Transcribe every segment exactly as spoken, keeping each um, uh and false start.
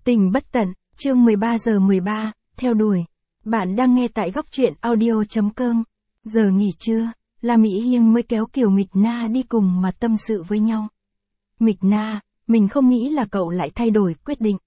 Tình bất tận, chương mười ba giờ mười ba, theo đuổi. Bạn đang nghe tại góc truyện audio.com. Giờ nghỉ trưa, La Mỹ Hiên mới kéo Kiều Mịch Na đi cùng mà tâm sự với nhau. Mịch Na, mình không nghĩ là cậu lại thay đổi quyết định.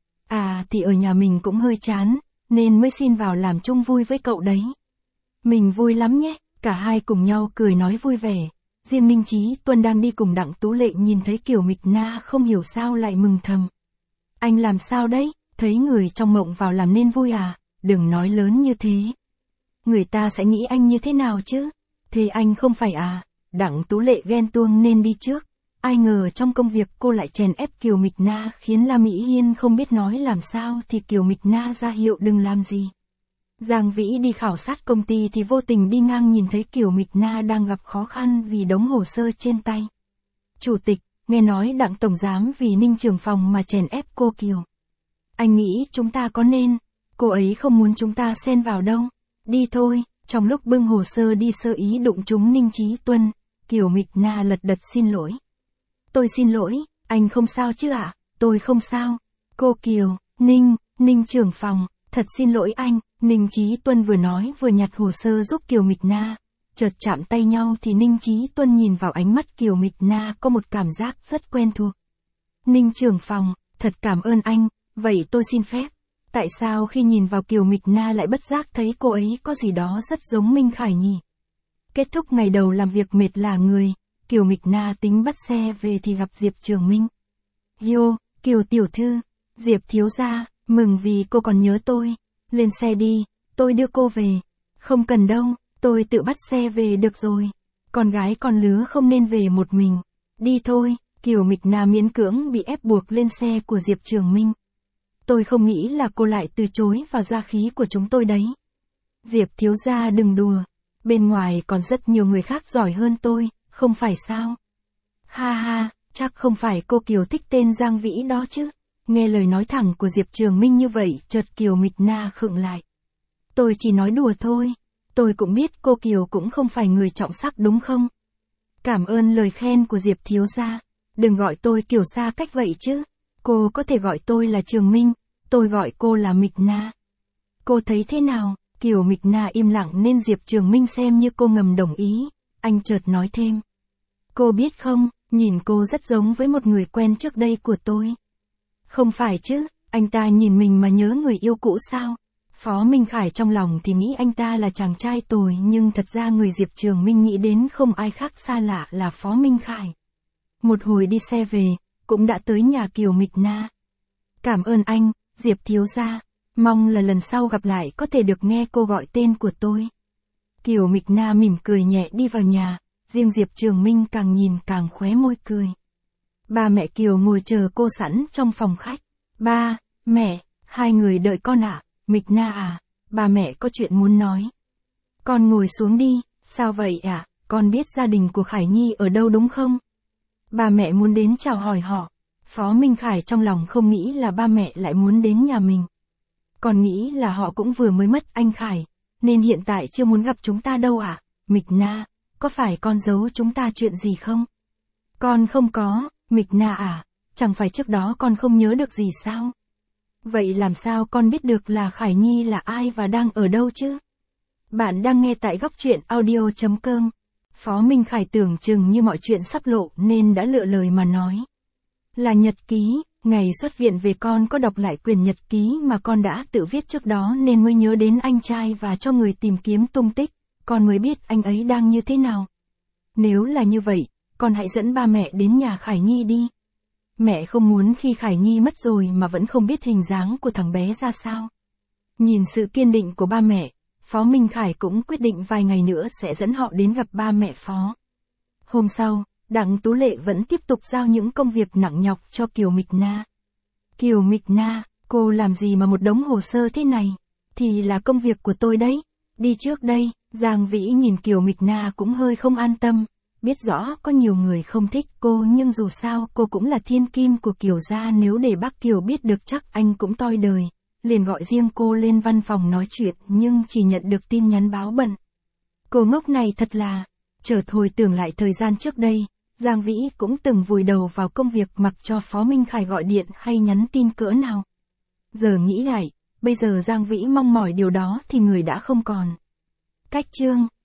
À thì ở nhà mình cũng hơi chán, nên mới xin vào làm chung vui với cậu đấy. Mình vui lắm nhé, cả hai cùng nhau cười nói vui vẻ. Riêng Ninh Chí Tuân đang đi cùng Đặng Tú Lệ nhìn thấy Kiều Mịch Na không hiểu sao lại mừng thầm. Anh làm sao đấy, thấy người trong mộng vào làm nên vui à, đừng nói lớn như thế. Người ta sẽ nghĩ anh như thế nào chứ, thế anh không phải à, Đặng Tú Lệ ghen tuông nên đi trước. Ai ngờ trong công việc cô lại chèn ép Kiều Mịch Na khiến La Mỹ Hiên không biết nói làm sao thì Kiều Mịch Na ra hiệu đừng làm gì. Giang Vĩ đi khảo sát công ty thì vô tình đi ngang nhìn thấy Kiều Mịch Na đang gặp khó khăn vì đống hồ sơ trên tay. Chủ tịch, nghe nói Đặng Tổng Giám vì Ninh trưởng phòng mà chèn ép cô Kiều. Anh nghĩ chúng ta có nên, cô ấy không muốn chúng ta xen vào đâu. Đi thôi, trong lúc bưng hồ sơ đi sơ ý đụng trúng Ninh Chí Tuân, Kiều Mịch Na lật đật xin lỗi. Tôi xin lỗi, anh không sao chứ ạ, à? Tôi không sao. Cô Kiều, Ninh, Ninh trưởng phòng, thật xin lỗi anh. Ninh Chí Tuân vừa nói vừa nhặt hồ sơ giúp Kiều Mịch Na. Chợt chạm tay nhau thì Ninh Chí Tuân nhìn vào ánh mắt Kiều Mịch Na có một cảm giác rất quen thuộc. Ninh trưởng phòng, thật cảm ơn anh, vậy tôi xin phép. Tại sao khi nhìn vào Kiều Mịch Na lại bất giác thấy cô ấy có gì đó rất giống Minh Khải nhỉ? Kết thúc ngày đầu làm việc mệt lả người, Kiều Mịch Na tính bắt xe về thì gặp Diệp Trường Minh. Yo, Kiều tiểu thư, Diệp thiếu gia, mừng vì cô còn nhớ tôi. Lên xe đi, tôi đưa cô về. Không cần đâu, tôi tự bắt xe về được rồi. Con gái con lứa không nên về một mình. Đi thôi, Kiều Mịch Na miễn cưỡng bị ép buộc lên xe của Diệp Trường Minh. Tôi không nghĩ là cô lại từ chối vào gia khí của chúng tôi đấy. Diệp thiếu gia đừng đùa, bên ngoài còn rất nhiều người khác giỏi hơn tôi, không phải sao? Ha ha, chắc không phải cô Kiều thích tên Giang Vĩ đó chứ. Nghe lời nói thẳng của Diệp Trường Minh như vậy, chợt Kiều Mịch Na khựng lại. Tôi chỉ nói đùa thôi, tôi cũng biết cô Kiều cũng không phải người trọng sắc đúng không? Cảm ơn lời khen của Diệp thiếu gia, đừng gọi tôi Kiều xa cách vậy chứ. Cô có thể gọi tôi là Trường Minh, tôi gọi cô là Mịch Na. Cô thấy thế nào? Kiều Mịch Na im lặng nên Diệp Trường Minh xem như cô ngầm đồng ý, anh chợt nói thêm. Cô biết không, nhìn cô rất giống với một người quen trước đây của tôi. Không phải chứ, anh ta nhìn mình mà nhớ người yêu cũ sao? Phó Minh Khải trong lòng thì nghĩ anh ta là chàng trai tồi nhưng thật ra người Diệp Trường Minh nghĩ đến không ai khác xa lạ là Phó Minh Khải. Một hồi đi xe về, cũng đã tới nhà Kiều Mịch Na. Cảm ơn anh, Diệp thiếu gia, mong là lần sau gặp lại có thể được nghe cô gọi tên của tôi. Kiều Mịch Na mỉm cười nhẹ đi vào nhà, riêng Diệp Trường Minh càng nhìn càng khóe môi cười. Ba mẹ Kiều ngồi chờ cô sẵn trong phòng khách. Ba, mẹ, hai người đợi con ạ. À? Mịch Na à, ba mẹ có chuyện muốn nói. Con ngồi xuống đi, sao vậy ạ? À? Con biết gia đình của Khải Nhi ở đâu đúng không? Ba mẹ muốn đến chào hỏi họ. Phó Minh Khải trong lòng không nghĩ là ba mẹ lại muốn đến nhà mình. Con nghĩ là họ cũng vừa mới mất anh Khải, nên hiện tại chưa muốn gặp chúng ta đâu ạ. À? Mịch Na, có phải con giấu chúng ta chuyện gì không? Con không có. Mịch Na à, chẳng phải trước đó con không nhớ được gì sao? Vậy làm sao con biết được là Khải Nhi là ai và đang ở đâu chứ? Bạn đang nghe tại góc truyện audio.com. Phó Minh Khải tưởng chừng như mọi chuyện sắp lộ nên đã lựa lời mà nói. Là nhật ký, ngày xuất viện về con có đọc lại quyển nhật ký mà con đã tự viết trước đó nên mới nhớ đến anh trai và cho người tìm kiếm tung tích, con mới biết anh ấy đang như thế nào. Nếu là như vậy, con hãy dẫn ba mẹ đến nhà Khải Nhi đi. Mẹ không muốn khi Khải Nhi mất rồi mà vẫn không biết hình dáng của thằng bé ra sao. Nhìn sự kiên định của ba mẹ, Phó Minh Khải cũng quyết định vài ngày nữa sẽ dẫn họ đến gặp ba mẹ Phó. Hôm sau, Đặng Tú Lệ vẫn tiếp tục giao những công việc nặng nhọc cho Kiều Mịch Na. Kiều Mịch Na, cô làm gì mà một đống hồ sơ thế này? Thì là công việc của tôi đấy. Đi trước đây, Giang Vĩ nhìn Kiều Mịch Na cũng hơi không an tâm. Biết rõ có nhiều người không thích cô nhưng dù sao cô cũng là thiên kim của Kiều gia, nếu để bác Kiều biết được chắc anh cũng toi đời. Liền gọi riêng cô lên văn phòng nói chuyện nhưng chỉ nhận được tin nhắn báo bận. Cô ngốc này thật là, chợt hồi tưởng lại thời gian trước đây, Giang Vĩ cũng từng vùi đầu vào công việc mặc cho Phó Minh Khải gọi điện hay nhắn tin cỡ nào. Giờ nghĩ lại, bây giờ Giang Vĩ mong mỏi điều đó thì người đã không còn. Cách chương